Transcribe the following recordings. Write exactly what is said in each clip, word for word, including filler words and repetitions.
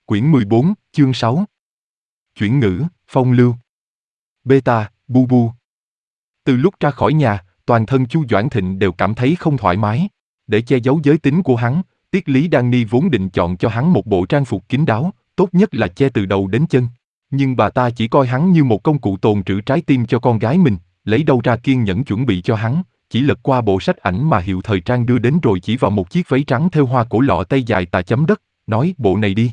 Quyển mười bốn, chương sáu. Chuyển ngữ, phong lưu. Beta, bu bu. Từ lúc ra khỏi nhà, toàn thân Chu Doãn Thịnh đều cảm thấy không thoải mái. Để che giấu giới tính của hắn, Tiết Lý Đan Ni vốn định chọn cho hắn một bộ trang phục kín đáo, tốt nhất là che từ đầu đến chân. Nhưng bà ta chỉ coi hắn như một công cụ tồn trữ trái tim cho con gái mình, lấy đâu ra kiên nhẫn chuẩn bị cho hắn, chỉ lật qua bộ sách ảnh mà hiệu thời trang đưa đến rồi chỉ vào một chiếc váy trắng thêu hoa cổ lọ tay dài tà chấm đất, nói bộ này đi.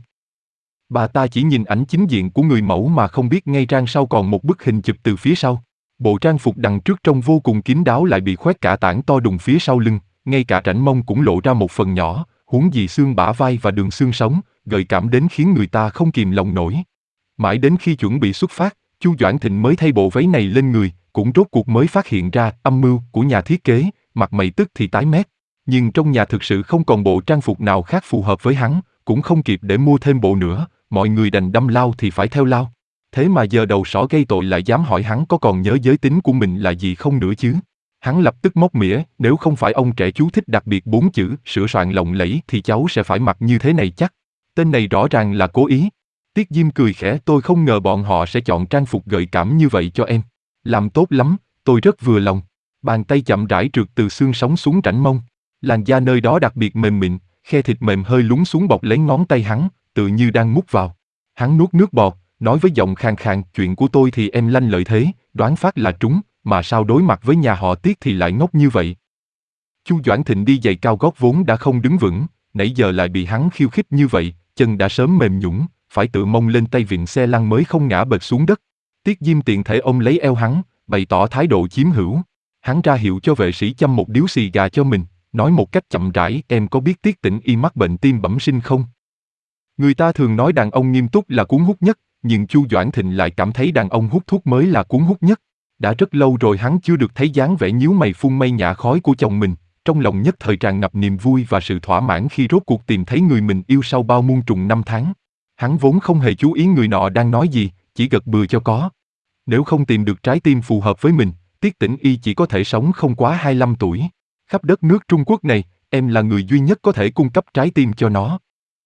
Bà ta chỉ nhìn ảnh chính diện của người mẫu mà không biết ngay trang sau còn một bức hình chụp từ phía sau. Bộ trang phục đằng trước trông vô cùng kín đáo lại bị khoét cả tảng to đùng phía sau lưng, ngay cả rãnh mông cũng lộ ra một phần nhỏ, huống gì xương bả vai và đường xương sống, gợi cảm đến khiến người ta không kìm lòng nổi. Mãi đến khi chuẩn bị xuất phát, Chu Doãn Thịnh mới thay bộ váy này lên người, cũng rốt cuộc mới phát hiện ra âm mưu của nhà thiết kế, mặt mày tức thì tái mét. Nhưng trong nhà thực sự không còn bộ trang phục nào khác phù hợp với hắn, cũng không kịp để mua thêm bộ nữa, mọi người đành đâm lao thì phải theo lao. Thế mà giờ đầu sỏ gây tội lại dám hỏi hắn có còn nhớ giới tính của mình là gì không nữa chứ. Hắn lập tức móc mỉa, nếu không phải ông trẻ chú thích đặc biệt bốn chữ sửa soạn lộng lẫy thì cháu sẽ phải mặc như thế này chắc. Tên này rõ ràng là cố ý. Tiết Diêm cười khẽ, tôi không ngờ bọn họ sẽ chọn trang phục gợi cảm như vậy cho em. Làm tốt lắm, tôi rất vừa lòng. Bàn tay chậm rãi trượt từ xương sống xuống rãnh mông. Làn da nơi đó đặc biệt mềm mịn, khe thịt mềm hơi lún xuống bọc lấy ngón tay hắn, tự như đang mút vào. Hắn nuốt nước bọt, nói với giọng khàn khàn, chuyện của tôi thì em lanh lợi thế, đoán phát là trúng, mà sao đối mặt với nhà họ Tiết thì lại ngốc như vậy. Chu Doãn Thịnh đi giày cao gót vốn đã không đứng vững, nãy giờ lại bị hắn khiêu khích như vậy, chân đã sớm mềm nhũn, phải tự mông lên tay vịn xe lăn mới không ngã bệt xuống đất. Tiết Diêm tiện thể ôm lấy eo hắn, bày tỏ thái độ chiếm hữu. Hắn ra hiệu cho vệ sĩ châm một điếu xì gà cho mình, nói một cách chậm rãi, em có biết Tiết Tĩnh Y mắc bệnh tim bẩm sinh không? Người ta thường nói đàn ông nghiêm túc là cuốn hút nhất, nhưng Chu Doãn Thịnh lại cảm thấy đàn ông hút thuốc mới là cuốn hút nhất. Đã rất lâu rồi hắn chưa được thấy dáng vẻ nhíu mày phun mây nhả khói của chồng mình, trong lòng nhất thời tràn ngập niềm vui và sự thỏa mãn khi rốt cuộc tìm thấy người mình yêu sau bao muôn trùng năm tháng. Hắn vốn không hề chú ý người nọ đang nói gì, chỉ gật bừa cho có. Nếu không tìm được trái tim phù hợp với mình, Tiết Tĩnh Y chỉ có thể sống không quá hai mươi lăm tuổi. Khắp đất nước Trung Quốc này, em là người duy nhất có thể cung cấp trái tim cho nó.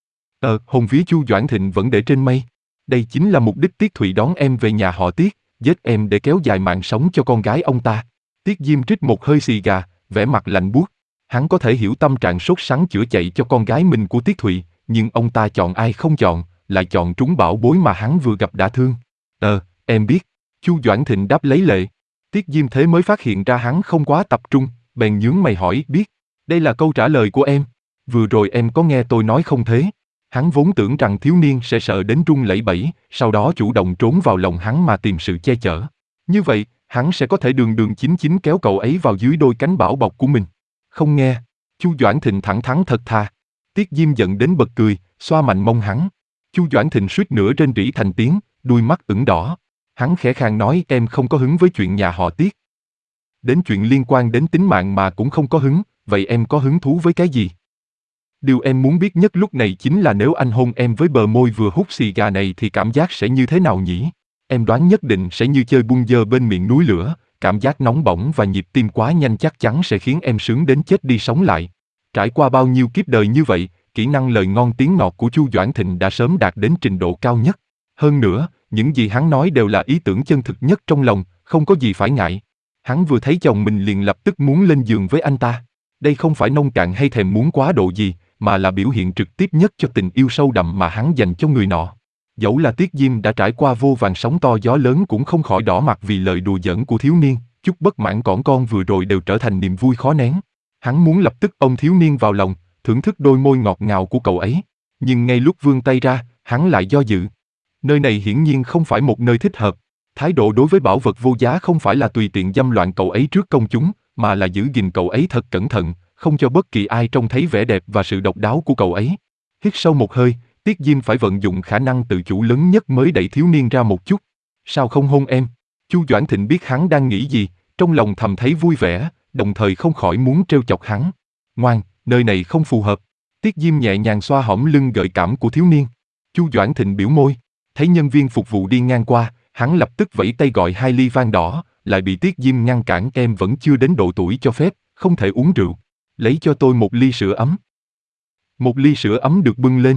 Ờ, hồn vía Chu Doãn Thịnh vẫn để trên mây. Đây chính là mục đích Tiết Thụy đón em về nhà họ Tiết, giết em để kéo dài mạng sống cho con gái ông ta. Tiết Diêm trích một hơi xì gà, vẻ mặt lạnh buốt. Hắn có thể hiểu tâm trạng sốt sắng chữa chạy cho con gái mình của Tiết Thụy, nhưng ông ta chọn ai không chọn, lại chọn trúng bảo bối mà hắn vừa gặp đã thương. Ờ, em biết. Chu Doãn Thịnh đáp lấy lệ. Tiết Diêm thế mới phát hiện ra hắn không quá tập trung, bèn nhướng mày hỏi, biết. Đây là câu trả lời của em. Vừa rồi em có nghe tôi nói không thế? Hắn vốn tưởng rằng thiếu niên sẽ sợ đến run lẩy bẩy, sau đó chủ động trốn vào lòng hắn mà tìm sự che chở. Như vậy, hắn sẽ có thể đường đường chính chính kéo cậu ấy vào dưới đôi cánh bảo bọc của mình. Không nghe. Chu Doãn Thịnh thẳng thắn thật thà. Tiết Diêm giận đến bật cười, xoa mạnh mông hắn. Chu Doãn Thịnh suýt nữa rên rỉ thành tiếng, đuôi mắt ửng đỏ. Hắn khẽ khàng nói, em không có hứng với chuyện nhà họ Tiết. Đến chuyện liên quan đến tính mạng mà cũng không có hứng, vậy em có hứng thú với cái gì? Điều em muốn biết nhất lúc này chính là nếu anh hôn em với bờ môi vừa hút xì gà này thì cảm giác sẽ như thế nào nhỉ? Em đoán nhất định sẽ như chơi bung dơ bên miệng núi lửa, cảm giác nóng bỏng và nhịp tim quá nhanh chắc chắn sẽ khiến em sướng đến chết đi sống lại. Trải qua bao nhiêu kiếp đời như vậy, kỹ năng lời ngon tiếng ngọt của Chu Doãn Thịnh đã sớm đạt đến trình độ cao nhất. Hơn nữa, những gì hắn nói đều là ý tưởng chân thực nhất trong lòng, không có gì phải ngại. Hắn vừa thấy chồng mình liền lập tức muốn lên giường với anh ta. Đây không phải nông cạn hay thèm muốn quá độ gì, mà là biểu hiện trực tiếp nhất cho tình yêu sâu đậm mà hắn dành cho người nọ. Dẫu là Tiết Diêm đã trải qua vô vàn sóng to gió lớn cũng không khỏi đỏ mặt vì lời đùa giỡn của thiếu niên, chút bất mãn cỏn con vừa rồi đều trở thành niềm vui khó nén. Hắn muốn lập tức ôm thiếu niên vào lòng, thưởng thức đôi môi ngọt ngào của cậu ấy. Nhưng ngay lúc vươn tay ra, hắn lại do dự. Nơi này hiển nhiên không phải một nơi thích hợp. Thái độ đối với bảo vật vô giá không phải là tùy tiện dâm loạn cậu ấy trước công chúng, mà là giữ gìn cậu ấy thật cẩn thận, không cho bất kỳ ai trông thấy vẻ đẹp và sự độc đáo của cậu ấy. Hít sâu một hơi, Tiết Diêm phải vận dụng khả năng tự chủ lớn nhất mới đẩy thiếu niên ra một chút. Sao không hôn em? Chu Doãn Thịnh biết hắn đang nghĩ gì, trong lòng thầm thấy vui vẻ, đồng thời không khỏi muốn trêu chọc hắn. Ngoan, nơi này không phù hợp. Tiết Diêm nhẹ nhàng xoa hõm lưng gợi cảm của thiếu niên. Chu Doãn Thịnh biểu môi, thấy nhân viên phục vụ đi ngang qua, hắn lập tức vẫy tay gọi hai ly vang đỏ, lại bị Tiết Diêm ngăn cản, em vẫn chưa đến độ tuổi cho phép, không thể uống rượu. Lấy cho tôi một ly sữa ấm. Một ly sữa ấm được bưng lên.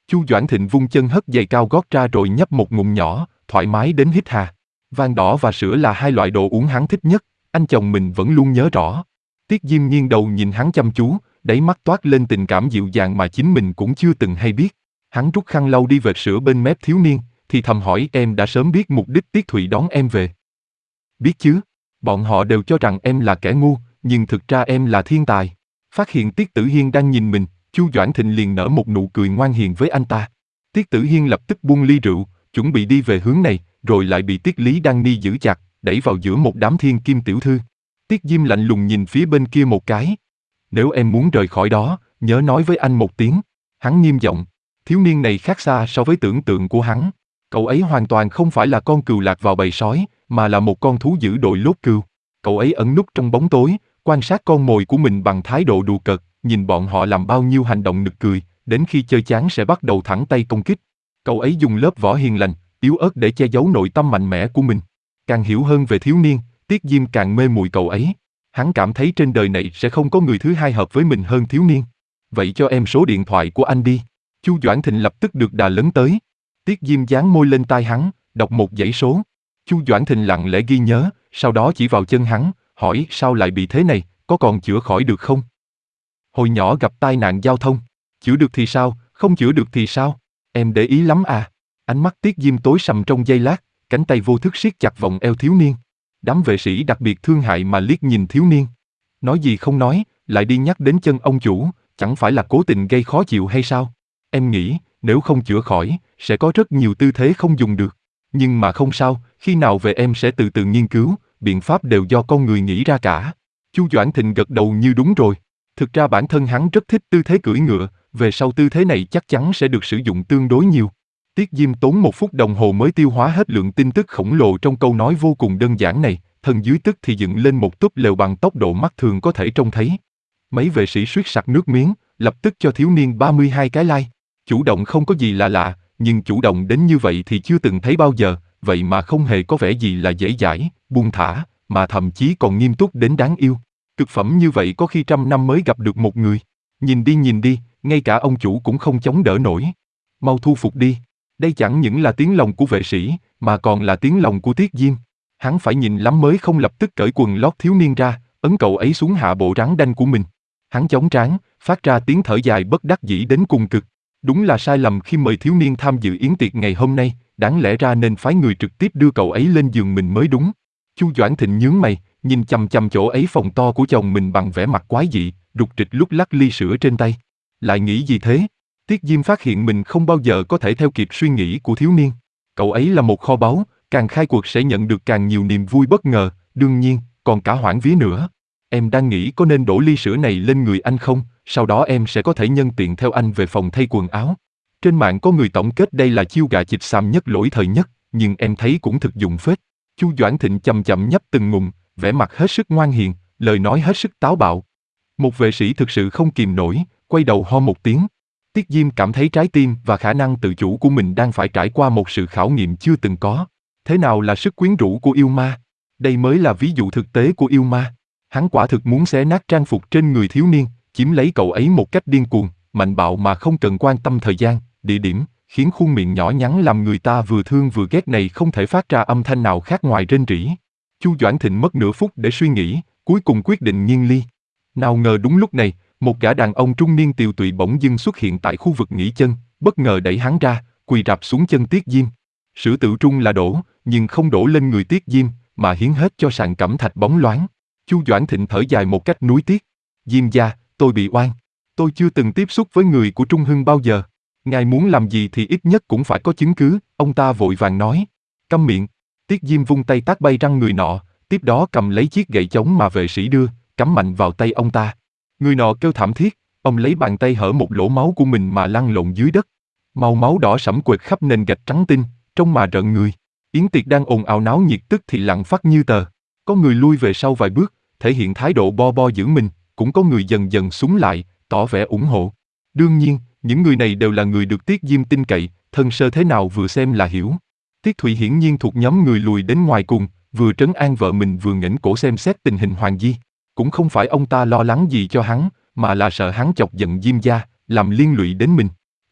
Chu Doãn Thịnh vung chân hất giày cao gót ra rồi nhấp một ngụm nhỏ, thoải mái đến hít hà. Vang đỏ và sữa là hai loại đồ uống hắn thích nhất, anh chồng mình vẫn luôn nhớ rõ. Tiết Diêm nghiêng đầu nhìn hắn chăm chú, đáy mắt toát lên tình cảm dịu dàng mà chính mình cũng chưa từng hay biết. Hắn rút khăn lau đi vệt sữa bên mép thiếu niên, thì thầm hỏi em đã sớm biết mục đích Tiết Thụy đón em về. Biết chứ, bọn họ đều cho rằng em là kẻ ngu, nhưng thực ra em là thiên tài. Phát hiện Tiết Tử Hiên đang nhìn mình, Chu Doãn Thịnh liền nở một nụ cười ngoan hiền với anh ta. Tiết Tử Hiên lập tức buông ly rượu, chuẩn bị đi về hướng này, rồi lại bị Tiết Lý Đăng Ni giữ chặt, đẩy vào giữa một đám thiên kim tiểu thư. Tiết Diêm lạnh lùng nhìn phía bên kia một cái. Nếu em muốn rời khỏi đó, nhớ nói với anh một tiếng. Hắn nghiêm giọng. Thiếu niên này khác xa so với tưởng tượng của hắn. Cậu ấy hoàn toàn không phải là con cừu lạc vào bầy sói, mà là một con thú dữ đội lốt cừu. Cậu ấy ẩn núp trong bóng tối, quan sát con mồi của mình bằng thái độ đùa cợt, nhìn bọn họ làm bao nhiêu hành động nực cười, đến khi chơi chán sẽ bắt đầu thẳng tay công kích. Cậu ấy dùng lớp vỏ hiền lành, yếu ớt để che giấu nội tâm mạnh mẽ của mình. Càng hiểu hơn về thiếu niên, Tiết Diêm càng mê mùi cậu ấy. Hắn cảm thấy trên đời này sẽ không có người thứ hai hợp với mình hơn thiếu niên. Vậy cho em số điện thoại của anh đi. Chu Doãn Thịnh lập tức được đà lấn tới. Tiết Diêm dán môi lên tai hắn, đọc một dãy số. Chu Doãn Thịnh lặng lẽ ghi nhớ, sau đó chỉ vào chân hắn, hỏi sao lại bị thế này, có còn chữa khỏi được không? Hồi nhỏ gặp tai nạn giao thông, chữa được thì sao, không chữa được thì sao? Em để ý lắm à? Ánh mắt Tiết Diêm tối sầm trong giây lát, cánh tay vô thức siết chặt vòng eo thiếu niên. Đám vệ sĩ đặc biệt thương hại mà liếc nhìn thiếu niên. Nói gì không nói, lại đi nhắc đến chân ông chủ, chẳng phải là cố tình gây khó chịu hay sao? Em nghĩ, nếu không chữa khỏi, sẽ có rất nhiều tư thế không dùng được. Nhưng mà không sao, khi nào về em sẽ từ từ nghiên cứu, biện pháp đều do con người nghĩ ra cả. Chu Doãn Thịnh gật đầu như đúng rồi. Thực ra bản thân hắn rất thích tư thế cưỡi ngựa, về sau tư thế này chắc chắn sẽ được sử dụng tương đối nhiều. Tiết Diêm tốn một phút đồng hồ mới tiêu hóa hết lượng tin tức khổng lồ trong câu nói vô cùng đơn giản này, thân dưới tức thì dựng lên một túp lều bằng tốc độ mắt thường có thể trông thấy. Mấy vệ sĩ suýt sặc nước miếng, lập tức cho thiếu niên ba mươi hai cái like. Chủ động không có gì lạ lạ, nhưng chủ động đến như vậy thì chưa từng thấy bao giờ, vậy mà không hề có vẻ gì là dễ dãi, buông thả, mà thậm chí còn nghiêm túc đến đáng yêu. Cực phẩm như vậy có khi trăm năm mới gặp được một người. Nhìn đi nhìn đi, ngay cả ông chủ cũng không chống đỡ nổi. Mau thu phục đi. Đây chẳng những là tiếng lòng của vệ sĩ, mà còn là tiếng lòng của Tiết Diêm. Hắn phải nhìn lắm mới không lập tức cởi quần lót thiếu niên ra, ấn cậu ấy xuống hạ bộ rắn đanh của mình. Hắn chống trán, phát ra tiếng thở dài bất đắc dĩ đến cùng cực. Đúng là sai lầm khi mời thiếu niên tham dự yến tiệc ngày hôm nay, đáng lẽ ra nên phái người trực tiếp đưa cậu ấy lên giường mình mới đúng. Chu Doãn Thịnh nhướng mày, nhìn chằm chằm chỗ ấy phòng to của chồng mình bằng vẻ mặt quái dị, rụt rịch lúc lắc ly sữa trên tay. Lại nghĩ gì thế? Tiết Diêm phát hiện mình không bao giờ có thể theo kịp suy nghĩ của thiếu niên. Cậu ấy là một kho báu, càng khai cuộc sẽ nhận được càng nhiều niềm vui bất ngờ, đương nhiên, còn cả hoảng vía nữa. Em đang nghĩ có nên đổ ly sữa này lên người anh không, sau đó em sẽ có thể nhân tiện theo anh về phòng thay quần áo. Trên mạng có người tổng kết đây là chiêu gà chịch xàm nhất lỗi thời nhất, nhưng em thấy cũng thực dụng phết. Chu Doãn Thịnh chậm chậm nhấp từng ngụm, vẻ mặt hết sức ngoan hiền, lời nói hết sức táo bạo. Một vệ sĩ thực sự không kìm nổi, quay đầu ho một tiếng. Tiết Diêm cảm thấy trái tim và khả năng tự chủ của mình đang phải trải qua một sự khảo nghiệm chưa từng có. Thế nào là sức quyến rũ của yêu ma? Đây mới là ví dụ thực tế của yêu ma. Hắn quả thực muốn xé nát trang phục trên người thiếu niên, chiếm lấy cậu ấy một cách điên cuồng, mạnh bạo mà không cần quan tâm thời gian, địa điểm, khiến khuôn miệng nhỏ nhắn làm người ta vừa thương vừa ghét này không thể phát ra âm thanh nào khác ngoài rên rỉ. Chu Doãn Thịnh mất nửa phút để suy nghĩ, cuối cùng quyết định nghiêng ly. Nào ngờ đúng lúc này, một gã đàn ông trung niên tiều tụy bỗng dưng xuất hiện tại khu vực nghỉ chân, bất ngờ đẩy hắn ra, quỳ rạp xuống chân Tiết Diêm. Sử tử trung là đổ, nhưng không đổ lên người Tiết Diêm, mà hiến hết cho sàn cẩm thạch bóng loáng. Chu Doãn Thịnh thở dài một cách nuối tiếc. Diêm gia, tôi bị oan. Tôi chưa từng tiếp xúc với người của Trung Hưng bao giờ. Ngài muốn làm gì thì ít nhất cũng phải có chứng cứ, ông ta vội vàng nói. Câm miệng. Tiết Diêm vung tay tát bay răng người nọ, tiếp đó cầm lấy chiếc gậy chống mà vệ sĩ đưa, cắm mạnh vào tay ông ta. Người nọ kêu thảm thiết, ông lấy bàn tay hở một lỗ máu của mình mà lăn lộn dưới đất. Màu máu đỏ sẫm quệt khắp nền gạch trắng tinh, trông mà rợn người. Yến tiệc đang ồn ào náo nhiệt tức thì lặng phắt như tờ. Có người lui về sau vài bước, thể hiện thái độ bo bo giữ mình, cũng có người dần dần súng lại, tỏ vẻ ủng hộ. Đương nhiên, những người này đều là người được Tiết Diêm tin cậy, thân sơ thế nào vừa xem là hiểu. Tiết Thụy hiển nhiên thuộc nhóm người lùi đến ngoài cùng, vừa trấn an vợ mình vừa nghển cổ xem xét tình hình Hoàng Di. Cũng không phải ông ta lo lắng gì cho hắn, mà là sợ hắn chọc giận Diêm gia, làm liên lụy đến mình.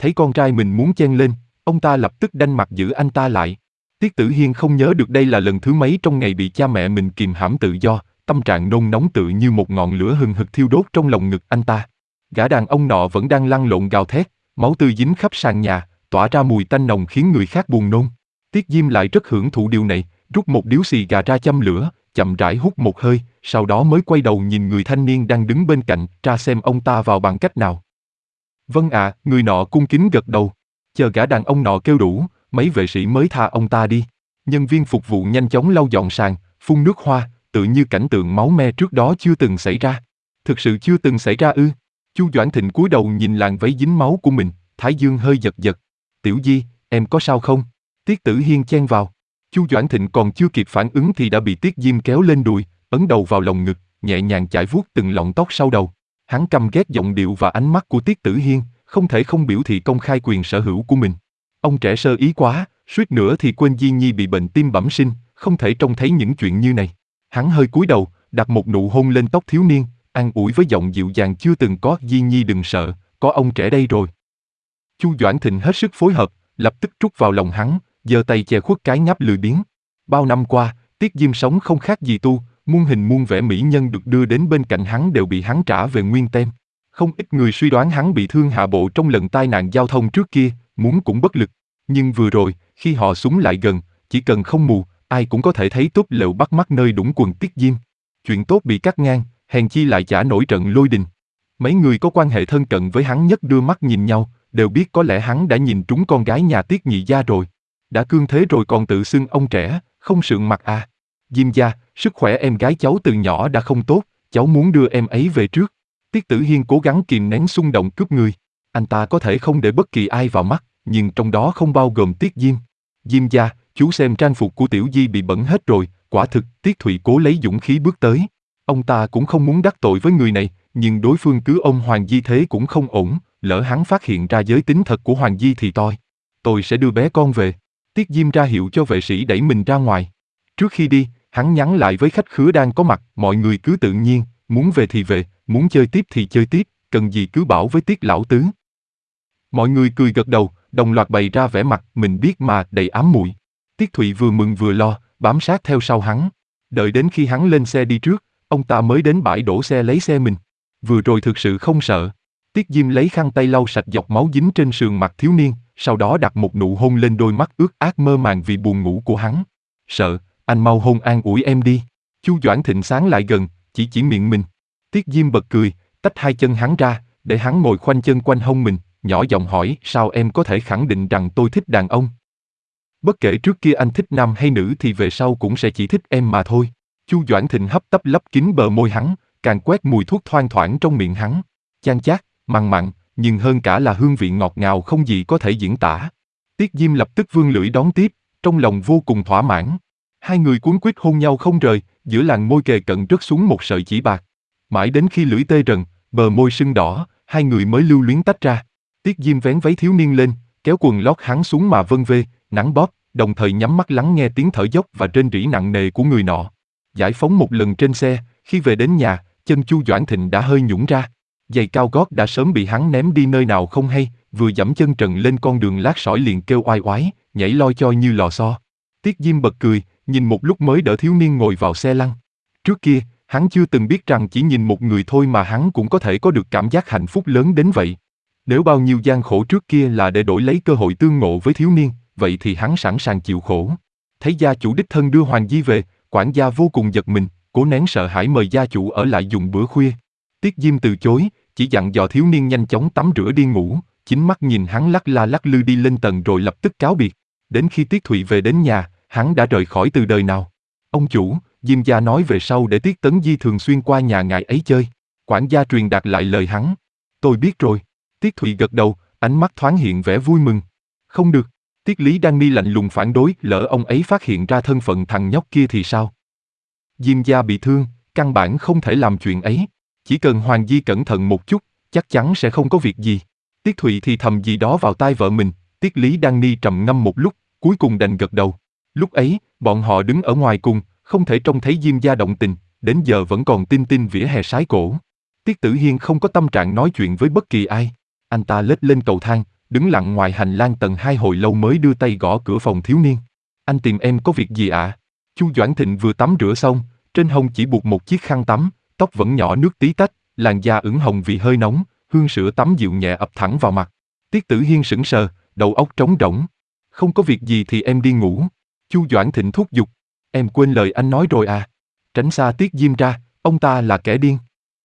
Thấy con trai mình muốn chen lên, ông ta lập tức đanh mặt giữ anh ta lại. Tiết Tử Hiên không nhớ được đây là lần thứ mấy trong ngày bị cha mẹ mình kìm hãm tự do, tâm trạng nôn nóng tự như một ngọn lửa hừng hực thiêu đốt trong lòng ngực anh ta. Gã đàn ông nọ vẫn đang lăn lộn gào thét, máu tươi dính khắp sàn nhà, tỏa ra mùi tanh nồng khiến người khác buồn nôn. Tiết Diêm lại rất hưởng thụ điều này, rút một điếu xì gà ra châm lửa, chậm rãi hút một hơi, sau đó mới quay đầu nhìn người thanh niên đang đứng bên cạnh, tra xem ông ta vào bằng cách nào. Vâng ạ, à, người nọ cung kính gật đầu. Chờ gã đàn ông nọ kêu đủ, mấy vệ sĩ mới tha ông ta đi. Nhân viên phục vụ nhanh chóng lau dọn sàn, phun nước hoa, tự như cảnh tượng máu me trước đó chưa từng xảy ra. Thực sự chưa từng xảy ra ư? Chu Doãn Thịnh cúi đầu nhìn làn váy dính máu của mình, thái dương hơi giật giật. Tiểu Di, em có sao không? Tiết Tử Hiên chen vào. Chu Doãn Thịnh còn chưa kịp phản ứng thì đã bị Tiết Diêm kéo lên đùi, ấn đầu vào lồng ngực, nhẹ nhàng chải vuốt từng lọn tóc sau đầu. Hắn căm ghét giọng điệu và ánh mắt của Tiết Tử Hiên, không thể không biểu thị công khai quyền sở hữu của mình. Ông trẻ sơ ý quá, suýt nữa thì quên Di Nhi bị bệnh tim bẩm sinh, không thể trông thấy những chuyện như này. Hắn hơi cúi đầu, đặt một nụ hôn lên tóc thiếu niên, an ủi với giọng dịu dàng chưa từng có. Di Nhi đừng sợ, có ông trẻ đây rồi. Chu Doãn Thịnh hết sức phối hợp, lập tức trút vào lòng hắn, giơ tay che khuất cái nháp lười biếng. Bao năm qua, Tiết Diêm sống không khác gì tu, muôn hình muôn vẻ mỹ nhân được đưa đến bên cạnh hắn đều bị hắn trả về nguyên tem. Không ít người suy đoán hắn bị thương hạ bộ trong lần tai nạn giao thông trước kia, muốn cũng bất lực. Nhưng vừa rồi, khi họ súng lại gần, chỉ cần không mù, ai cũng có thể thấy tốt lệu bắt mắt nơi đũng quần Tiết Diêm. Chuyện tốt bị cắt ngang, hèn chi lại chả nổi trận lôi đình. Mấy người có quan hệ thân cận với hắn nhất đưa mắt nhìn nhau, đều biết có lẽ hắn đã nhìn trúng con gái nhà Tiết nhị gia rồi. Đã cương thế rồi còn tự xưng ông trẻ, không sượng mặt à. Diêm gia, sức khỏe em gái cháu từ nhỏ đã không tốt, cháu muốn đưa em ấy về trước. Tiết Tử Hiên cố gắng kìm nén xung động cướp người. Anh ta có thể không để bất kỳ ai vào mắt, nhưng trong đó không bao gồm Tiết Diêm. Diêm gia, chú xem trang phục của Tiểu Di bị bẩn hết rồi. Quả thực, Tiết Thụy cố lấy dũng khí bước tới. Ông ta cũng không muốn đắc tội với người này, nhưng đối phương cứ ôm Hoàng Di thế cũng không ổn, lỡ hắn phát hiện ra giới tính thật của Hoàng Di thì toi. Tôi sẽ đưa bé con về. Tiết Diêm ra hiệu cho vệ sĩ đẩy mình ra ngoài. Trước khi đi, hắn nhắn lại với khách khứa đang có mặt, mọi người cứ tự nhiên, muốn về thì về, muốn chơi tiếp thì chơi tiếp, cần gì cứ bảo với Tiết lão tứ. Mọi người cười gật đầu, đồng loạt bày ra vẻ mặt mình biết mà đầy ám muội. Tiết Thụy vừa mừng vừa lo, bám sát theo sau hắn. Đợi đến khi hắn lên xe đi trước, ông ta mới đến bãi đổ xe lấy xe mình. Vừa rồi thực sự không sợ. Tiết Diêm lấy khăn tay lau sạch giọt máu dính trên sườn mặt thiếu niên, sau đó đặt một nụ hôn lên đôi mắt ướt át mơ màng vì buồn ngủ của hắn. Sợ, anh mau hôn an ủi em đi. Chu Doãn Thịnh sáng lại gần, chỉ chỉ miệng mình. Tiết Diêm bật cười, tách hai chân hắn ra, để hắn ngồi khoanh chân quanh hông mình, nhỏ giọng hỏi sao em có thể khẳng định rằng tôi thích đàn ông. Bất kể trước kia anh thích nam hay nữ thì về sau cũng sẽ chỉ thích em mà thôi. Chu Doãn Thịnh hấp tấp lấp kín bờ môi hắn, càng quét mùi thuốc thoang thoảng trong miệng hắn. Chan chát, mặn mặn, nhưng hơn cả là hương vị ngọt ngào không gì có thể diễn tả. Tiết Diêm lập tức vươn lưỡi đón tiếp, trong lòng vô cùng thỏa mãn. Hai người cuốn quýt hôn nhau không rời, giữa làn môi kề cận rớt xuống một sợi chỉ bạc. Mãi đến khi lưỡi tê rần, bờ môi sưng đỏ, hai người mới lưu luyến tách ra. Tiết Diêm vén váy thiếu niên lên, kéo quần lót hắn xuống mà vân vê, nắn bóp, đồng thời nhắm mắt lắng nghe tiếng thở dốc và rên rỉ nặng nề của người nọ. Giải phóng một lần trên xe, khi về đến nhà, chân Chu Doãn Thịnh đã hơi nhũn ra. Giày cao gót đã sớm bị hắn ném đi nơi nào không hay, vừa giẫm chân trần lên con đường lát sỏi liền kêu oai oái, nhảy loi choi như lò xo. Tiết Diêm bật cười, nhìn một lúc mới đỡ thiếu niên ngồi vào xe lăn. Trước kia, hắn chưa từng biết rằng chỉ nhìn một người thôi mà hắn cũng có thể có được cảm giác hạnh phúc lớn đến vậy. Nếu bao nhiêu gian khổ trước kia là để đổi lấy cơ hội tương ngộ với thiếu niên, vậy thì hắn sẵn sàng chịu khổ. Thấy gia chủ đích thân đưa Hoàng Di về, quản gia vô cùng giật mình, cố nén sợ hãi mời gia chủ ở lại dùng bữa khuya. Tiết Diêm từ chối, chỉ dặn dò thiếu niên nhanh chóng tắm rửa đi ngủ, chính mắt nhìn hắn lắc la lắc lư đi lên tầng rồi lập tức cáo biệt. Đến khi Tiết Thụy về đến nhà, hắn đã rời khỏi từ đời nào. Ông chủ, Diêm gia nói về sau để Tiết Tấn Di thường xuyên qua nhà ngài ấy chơi. Quản gia truyền đạt lại lời hắn. Tôi biết rồi. Tiết Thụy gật đầu, ánh mắt thoáng hiện vẻ vui mừng. Không được. Tiết Lý Đan Mi lạnh lùng phản đối, lỡ ông ấy phát hiện ra thân phận thằng nhóc kia thì sao? Diêm gia bị thương, căn bản không thể làm chuyện ấy. Chỉ cần Hoàng Di cẩn thận một chút, chắc chắn sẽ không có việc gì. Tiết Thụy thì thầm gì đó vào tai vợ mình, Tiết Lý Đan Mi trầm ngâm một lúc, cuối cùng đành gật đầu. Lúc ấy, bọn họ đứng ở ngoài cùng, không thể trông thấy Diêm gia động tình, đến giờ vẫn còn tin tin vỉa hè sái cổ. Tiết Tử Hiên không có tâm trạng nói chuyện với bất kỳ ai. Anh ta lết lên cầu thang, đứng lặng ngoài hành lang tầng hai hồi lâu mới đưa tay gõ cửa phòng thiếu niên. Anh tìm em có việc gì ạ? À? Chu Doãn Thịnh vừa tắm rửa xong, trên hông chỉ buộc một chiếc khăn tắm, tóc vẫn nhỏ nước tí tách, làn da ửng hồng vì hơi nóng, hương sữa tắm dịu nhẹ ập thẳng vào mặt. Tiết Tử Hiên sững sờ, đầu óc trống rỗng. Không có việc gì thì em đi ngủ. Chu Doãn Thịnh thúc giục. Em quên lời anh nói rồi à? Tránh xa Tiết Diêm ra, ông ta là kẻ điên.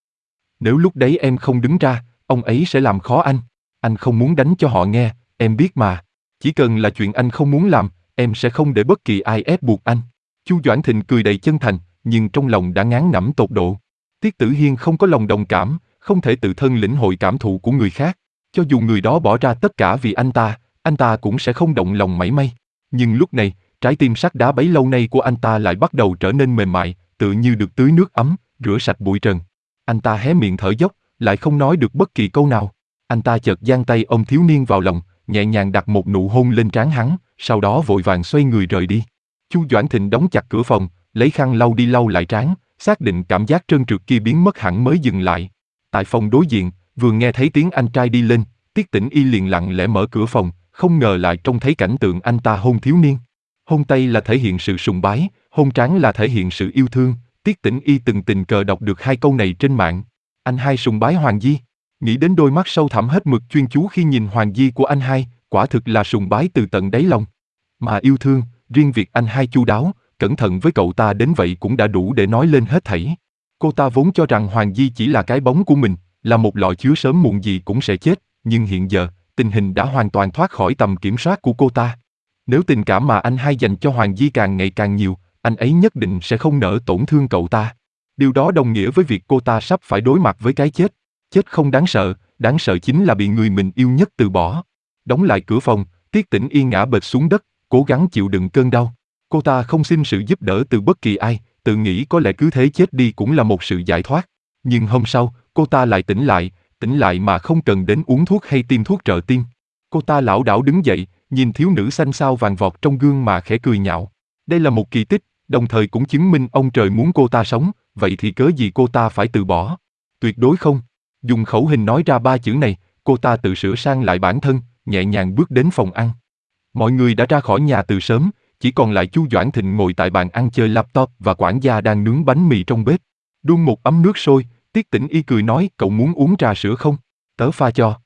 Nếu lúc đấy em không đứng ra, ông ấy sẽ làm khó anh. Anh không muốn đánh cho họ nghe, em biết mà. Chỉ cần là chuyện anh không muốn làm, em sẽ không để bất kỳ ai ép buộc anh. Chu Doãn Thịnh cười đầy chân thành, nhưng trong lòng đã ngán ngẩm tột độ. Tiết Tử Hiên không có lòng đồng cảm, không thể tự thân lĩnh hội cảm thụ của người khác. Cho dù người đó bỏ ra tất cả vì anh ta, anh ta cũng sẽ không động lòng mảy may. Nhưng lúc này, trái tim sắt đá bấy lâu nay của anh ta lại bắt đầu trở nên mềm mại, tựa như được tưới nước ấm, rửa sạch bụi trần. Anh ta hé miệng thở dốc, lại không nói được bất kỳ câu nào. Anh ta chợt giang tay ôm thiếu niên vào lòng, nhẹ nhàng đặt một nụ hôn lên trán hắn, sau đó vội vàng xoay người rời đi. Chu Doãn Thịnh đóng chặt cửa phòng, lấy khăn lau đi lau lại trán, xác định cảm giác trơn trượt kia biến mất hẳn mới dừng lại. Tại phòng đối diện, vừa nghe thấy tiếng anh trai đi lên, Tiết Tĩnh Y liền lặng lẽ mở cửa phòng, không ngờ lại trông thấy cảnh tượng anh ta hôn thiếu niên. Hôn tay là thể hiện sự sùng bái, hôn trán là thể hiện sự yêu thương. Tiết Tĩnh Y từng tình cờ đọc được hai câu này trên mạng. Anh hai sùng bái Hoàng Di. Nghĩ đến đôi mắt sâu thẳm hết mực chuyên chú khi nhìn Hoàng Di của anh hai, quả thực là sùng bái từ tận đáy lòng. Mà yêu thương, riêng việc anh hai chu đáo, cẩn thận với cậu ta đến vậy cũng đã đủ để nói lên hết thảy. Cô ta vốn cho rằng Hoàng Di chỉ là cái bóng của mình, là một lọ chứa sớm muộn gì cũng sẽ chết, nhưng hiện giờ, tình hình đã hoàn toàn thoát khỏi tầm kiểm soát của cô ta. Nếu tình cảm mà anh hai dành cho Hoàng Di càng ngày càng nhiều, anh ấy nhất định sẽ không nỡ tổn thương cậu ta. Điều đó đồng nghĩa với việc cô ta sắp phải đối mặt với cái chết. Chết không đáng sợ, đáng sợ chính là bị người mình yêu nhất từ bỏ. Đóng lại cửa phòng, Tiết Tĩnh Y ngã bệt xuống đất, cố gắng chịu đựng cơn đau. Cô ta không xin sự giúp đỡ từ bất kỳ ai, tự nghĩ có lẽ cứ thế chết đi cũng là một sự giải thoát. Nhưng hôm sau, cô ta lại tỉnh lại, tỉnh lại mà không cần đến uống thuốc hay tiêm thuốc trợ tim. Cô ta lảo đảo đứng dậy, nhìn thiếu nữ xanh xao vàng vọt trong gương mà khẽ cười nhạo. Đây là một kỳ tích, đồng thời cũng chứng minh ông trời muốn cô ta sống, vậy thì cớ gì cô ta phải từ bỏ? Tuyệt đối không. Dùng khẩu hình nói ra ba chữ này, cô ta tự sửa sang lại bản thân, nhẹ nhàng bước đến phòng ăn. Mọi người đã ra khỏi nhà từ sớm, chỉ còn lại Chu Doãn Thịnh ngồi tại bàn ăn chơi laptop và quản gia đang nướng bánh mì trong bếp. Đun một ấm nước sôi, Tiết Tĩnh Y cười nói, cậu muốn uống trà sữa không? Tớ pha cho.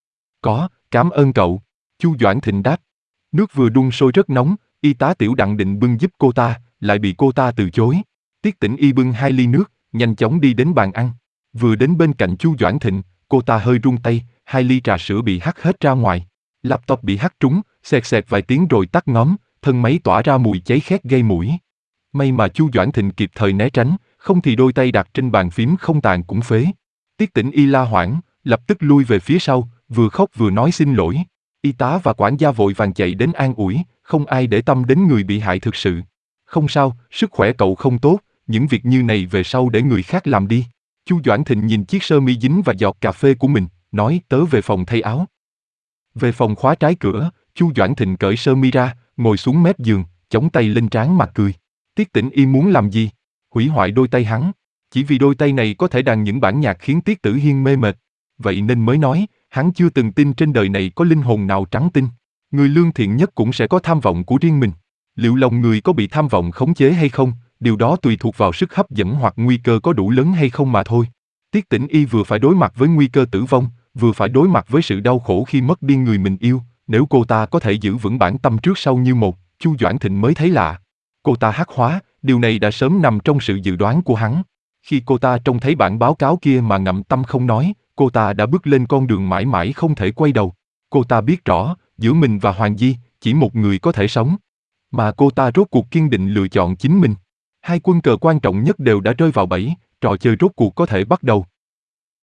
Có, cảm ơn cậu. Chu Doãn Thịnh đáp. Nước vừa đun sôi rất nóng, y tá Tiểu Đặng định bưng giúp cô ta, lại bị cô ta từ chối. Tiết Tĩnh Y bưng hai ly nước, nhanh chóng đi đến bàn ăn. Vừa đến bên cạnh Chu Doãn Thịnh, cô ta hơi run tay, hai ly trà sữa bị hắt hết ra ngoài. Laptop bị hắt trúng, xẹt xẹt vài tiếng rồi tắt ngóm, thân máy tỏa ra mùi cháy khét gây mũi. May mà Chu Doãn Thịnh kịp thời né tránh, không thì đôi tay đặt trên bàn phím không tàn cũng phế. Tiết Tĩnh Y la hoảng, lập tức lui về phía sau, vừa khóc vừa nói xin lỗi. Y tá và quản gia vội vàng chạy đến an ủi, không ai để tâm đến người bị hại thực sự. Không sao, sức khỏe cậu không tốt, những việc như này về sau để người khác làm đi. Chu Doãn Thịnh nhìn chiếc sơ mi dính và giọt cà phê của mình, nói tớ về phòng thay áo. Về phòng khóa trái cửa, Chu Doãn Thịnh cởi sơ mi ra, ngồi xuống mép giường, chống tay lên trán mà cười. Tiết Tĩnh Y muốn làm gì? Hủy hoại đôi tay hắn. Chỉ vì đôi tay này có thể đàn những bản nhạc khiến Tiết Tử Hiên mê mệt. Vậy nên mới nói, hắn chưa từng tin trên đời này có linh hồn nào trắng tinh. Người lương thiện nhất cũng sẽ có tham vọng của riêng mình. Liệu lòng người có bị tham vọng khống chế hay không, điều đó tùy thuộc vào sức hấp dẫn hoặc nguy cơ có đủ lớn hay không mà thôi. Tiết Tĩnh Y vừa phải đối mặt với nguy cơ tử vong, vừa phải đối mặt với sự đau khổ khi mất đi người mình yêu. Nếu cô ta có thể giữ vững bản tâm trước sau như một, Chu Doãn Thịnh mới thấy lạ. Cô ta hắc hóa, điều này đã sớm nằm trong sự dự đoán của hắn. Khi cô ta trông thấy bản báo cáo kia mà ngậm tâm không nói, cô ta đã bước lên con đường mãi mãi không thể quay đầu. Cô ta biết rõ, giữa mình và Hoàng Di, chỉ một người có thể sống. Mà cô ta rốt cuộc kiên định lựa chọn chính mình. Hai quân cờ quan trọng nhất đều đã rơi vào bẫy, trò chơi rốt cuộc có thể bắt đầu.